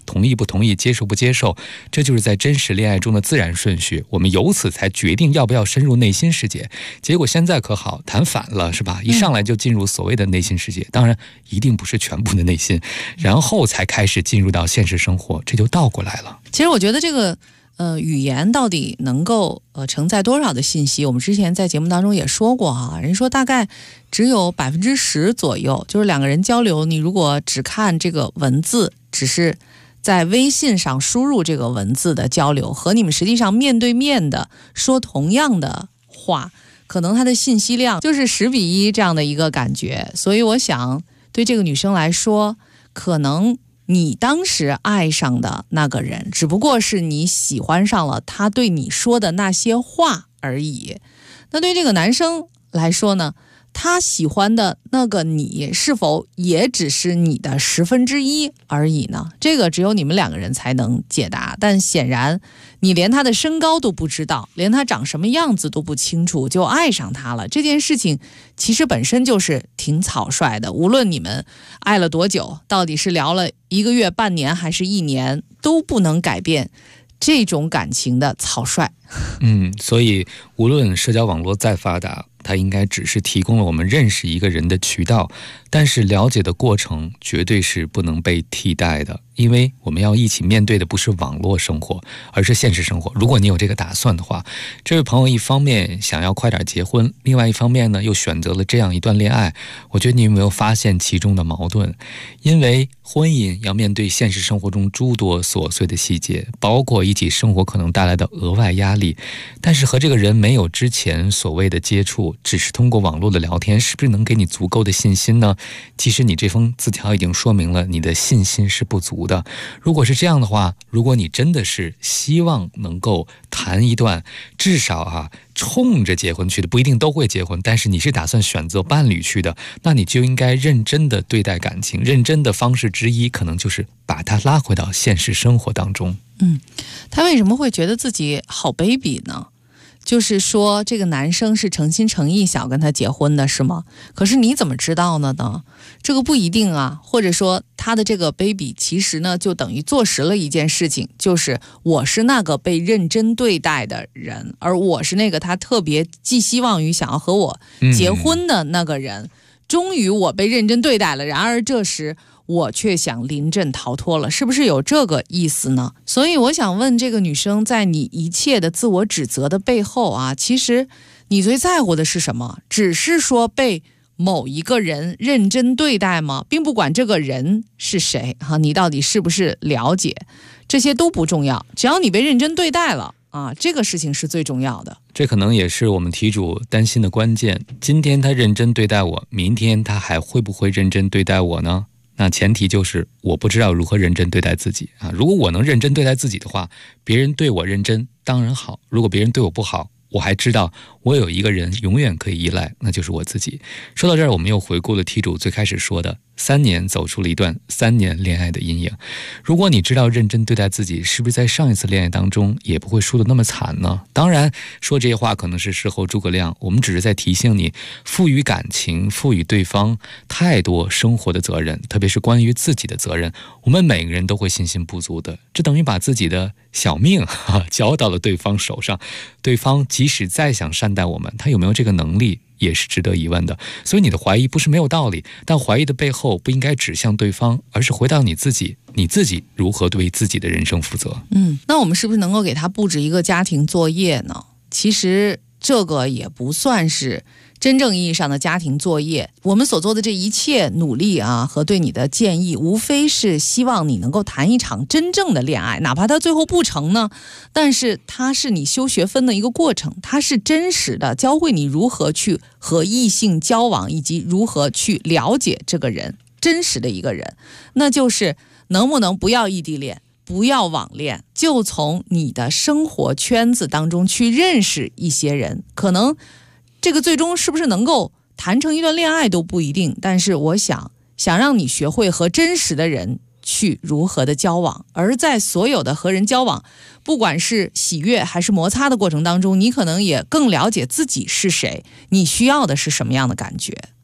同意不同意，接受不接受，这就是在真实恋爱中的自然顺序。我们由此才决定要不要深入内心世界。结果现在可好，谈反了是吧？一上来就进入所谓的内心世界，当然一定不是全部的内心，然后才开始进入到现实生活，这就倒过来了。 其实我觉得这个语言到底能够承载多少的信息，我们之前在节目当中也说过哈，人说大概只有10%左右，就是两个人交流，你如果只看这个文字，只是在微信上输入这个文字的交流，和你们实际上面对面的说同样的话，可能它的信息量就是10:1这样的一个感觉。所以我想对这个女生来说，可能你当时爱上的那个人，只不过是你喜欢上了他对你说的那些话而已。那对这个男生来说呢，他喜欢的那个你是否也只是你的1/10而已呢？这个只有你们两个人才能解答。但显然你连他的身高都不知道，连他长什么样子都不清楚，就爱上他了。这件事情其实本身就是挺草率的，无论你们爱了多久，到底是聊了1个月、半年还是1年，都不能改变这种感情的草率。 所以无论社交网络再发达，它应该只是提供了我们认识一个人的渠道，但是了解的过程绝对是不能被替代的，因为我们要一起面对的不是网络生活，而是现实生活。如果你有这个打算的话，这位朋友一方面想要快点结婚，另外一方面呢又选择了这样一段恋爱，我觉得你有没有发现其中的矛盾？因为婚姻要面对现实生活中诸多琐碎的细节，包括一起生活可能带来的额外压力，但是和这个人没有之前所谓的接触，只是通过网络的聊天，是不是能给你足够的信心呢？其实你这封字条已经说明了你的信心是不足的。如果是这样的话，如果你真的是希望能够谈一段至少冲着结婚去的，不一定都会结婚，但是你是打算选择伴侣去的，那你就应该认真的对待感情。认真的方式之一可能就是把它拉回到现实生活当中。 他为什么会觉得自己好卑鄙呢？就是说这个男生是诚心诚意想跟他结婚的是吗？可是你怎么知道呢？这个不一定啊。或者说他的这个卑鄙其实呢就等于坐实了一件事情，就是我是那个被认真对待的人，而我是那个他特别寄希望于想要和我结婚的那个人。终于我被认真对待了，然而这时我却想临阵逃脱了，是不是有这个意思呢？所以我想问这个女生，在你一切的自我指责的背后其实你最在乎的是什么？只是说被某一个人认真对待吗？并不管这个人是谁你到底是不是了解，这些都不重要，只要你被认真对待了这个事情是最重要的。 这可能也是我们题主担心的关键。今天他认真对待我，明天他还会不会认真对待我呢？那前提就是我不知道如何认真对待自己如果我能认真对待自己的话，别人对我认真当然好，如果别人对我不好，我还知道我有一个人永远可以依赖，那就是我自己。说到这儿，我们又回顾了题主最开始说的3年走出了一段3年恋爱的阴影。如果你知道认真对待自己，是不是在上一次恋爱当中也不会输得那么惨呢？当然说这些话可能是事后诸葛亮，我们只是在提醒你，赋予感情，赋予对方太多生活的责任，特别是关于自己的责任，我们每个人都会信心不足的，这等于把自己的小命交到了对方手上。对方即使再想善待我们，他有没有这个能力也是值得疑问的。所以你的怀疑不是没有道理，但怀疑的背后不应该指向对方，而是回到你自己，你自己如何对自己的人生负责。 那我们是不是能够给他布置一个家庭作业呢？其实这个也不算是真正意义上的家庭作业。我们所做的这一切努力和对你的建议，无非是希望你能够谈一场真正的恋爱，哪怕它最后不成呢，但是它是你修学分的一个过程，它是真实的，教会你如何去和异性交往，以及如何去了解这个人，真实的一个人。那就是能不能不要异地恋，不要网恋，就从你的生活圈子当中去认识一些人。可能这个最终是不是能够谈成一段恋爱都不一定，但是我想让你学会和真实的人去如何的交往。而在所有的和人交往，不管是喜悦还是摩擦的过程当中，你可能也更了解自己是谁，你需要的是什么样的感觉。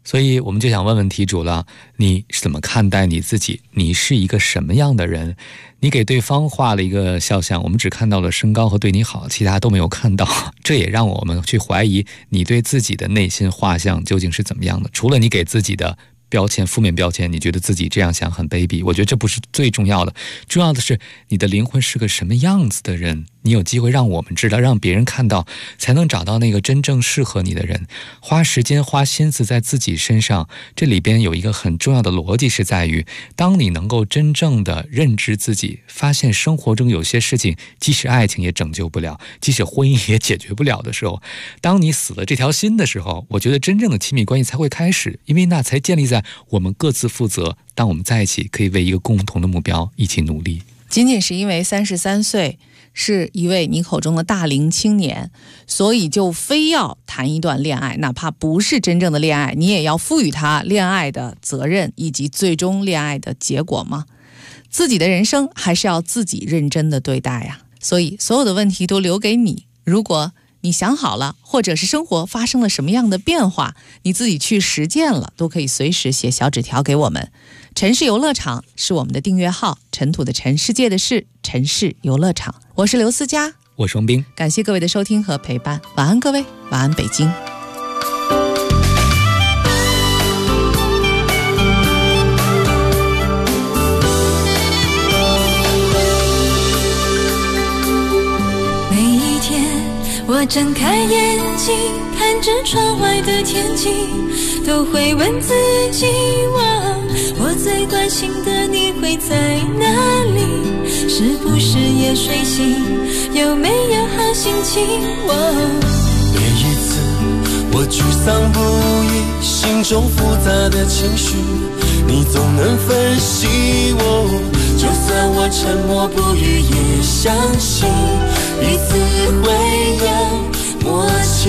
所以我们就想问问题主了，你怎么看待你自己？你是一个什么样的人？你给对方画了一个肖像，我们只看到了身高和对你好，其他都没有看到，这也让我们去怀疑你对自己的内心画像究竟是怎么样的。除了你给自己的标签，负面标签，你觉得自己这样想很卑鄙，我觉得这不是最重要的，重要的是你的灵魂是个什么样子的人。你有机会让我们知道，让别人看到，才能找到那个真正适合你的人。花时间花心思在自己身上，这里边有一个很重要的逻辑，是在于当你能够真正的认知自己，发现生活中有些事情即使爱情也拯救不了，即使婚姻也解决不了的时候，当你死了这条心的时候，我觉得真正的亲密关系才会开始，因为那才建立在我们各自负责，当我们在一起可以为一个共同的目标一起努力。 仅仅是因为33岁是一位你口中的大龄青年，所以就非要谈一段恋爱，哪怕不是真正的恋爱，你也要赋予他恋爱的责任以及最终恋爱的结果吗？自己的人生还是要自己认真的对待呀。所以所有的问题都留给你，如果你想好了，或者是生活发生了什么样的变化，你自己去实践了，都可以随时写小纸条给我们。城市游乐场是我们的订阅号，尘土的尘，世界的事，城市游乐场。我是刘思佳， 我是王斌， 感谢各位的收听和陪伴，晚安各位，晚安北京。 我睁开眼睛，看着窗外的天气，都会问自己，我最关心的你会在哪里？是不是也睡醒？有没有好心情？ 每一次我沮丧不已，心中复杂的情绪，你总能分析我，就算我沉默不语，也相信彼此会有默契。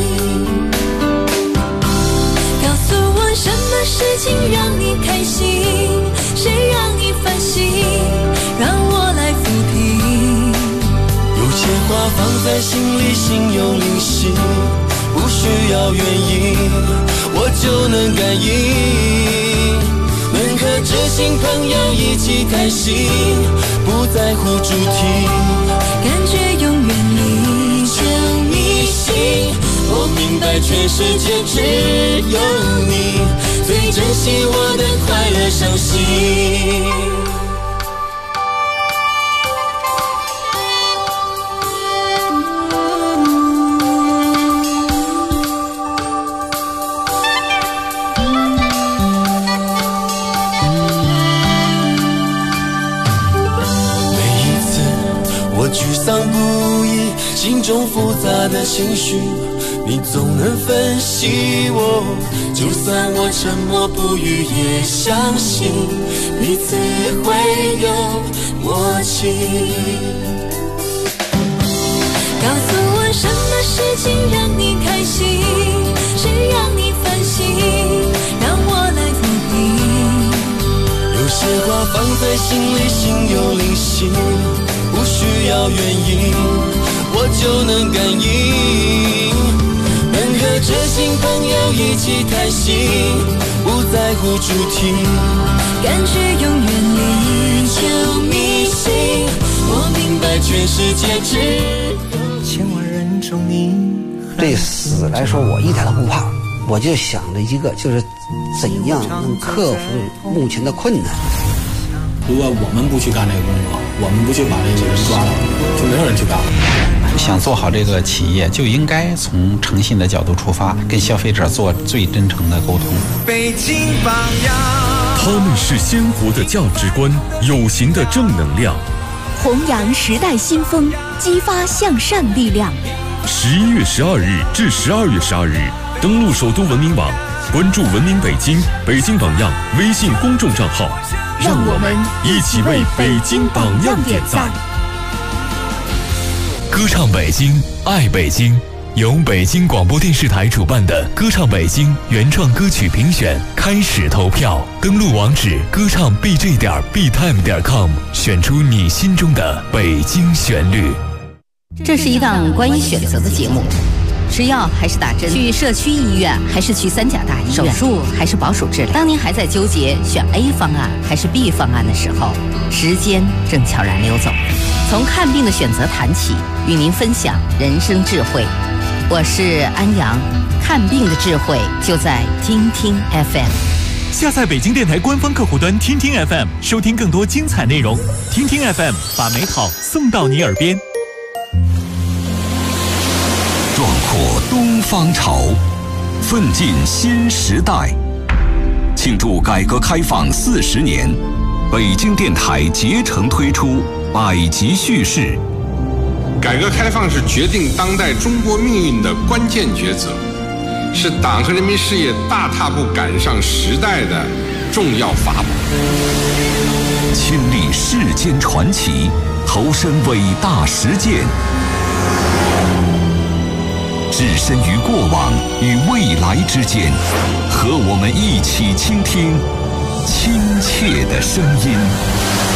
告诉我什么事情让你开心，谁让你烦心，让我来抚平。 有些话放在心里，心有灵犀，不需要原因，我就能感应。能和知心朋友一起开心，不在乎主题， 感觉永远离就迷信。我明白全世界只有你最珍惜我的快乐伤心。沮丧不已，心中复杂的情绪，你总能分析我，就算我沉默不语，也相信彼此会有默契。 告诉我什么事情让你开心，谁让你烦心，让我来抚平。 有些话放在心里，心有灵犀，不需要原因，我就能感应。能和知心朋友一起开心，不在乎主题， 感觉永远离就迷信。我明白全世界只有千万人中你。对死来说，我一点都不怕，我就想着一个，就是怎样能克服目前的困难。 如果我们不去干这个工作，我们不去把这个人抓到，就没有人去干。 想做好这个企业，就应该从诚信的角度出发，跟消费者做最真诚的沟通。 北京榜样，他们是鲜活的价值观，有形的正能量， 弘扬时代新风，激发向善力量。 11月12日至12月12日，登录首都文明网，关注文明北京、北京榜样微信公众账号， 让我们一起为北京榜样点赞。 歌唱北京，爱北京，由北京广播电视台主办的歌唱北京原创歌曲评选开始投票，登录网址歌唱 bj.btime.com， 选出你心中的北京旋律。 这是一档关于选择的节目， 吃药还是打针？去社区医院还是去三甲大医院？手术还是保守治疗？当您还在纠结选 A 方案还是 B 方案的时候，时间正悄然溜走。从看病的选择谈起，与您分享人生智慧。我是安阳，看病的智慧就在听听 FM。 下载北京电台官方客户端听听 FM， 收听更多精彩内容。听听 FM， 把美好送到你耳边。 壮阔东方潮，奋进新时代。庆祝改革开放40年，北京电台竭诚推出百集叙事。 改革开放是决定当代中国命运的关键抉择，是党和人民事业大踏步赶上时代的重要法宝。 亲历世间传奇，投身伟大实践，置身于过往与未来之间，和我们一起倾听亲切的声音。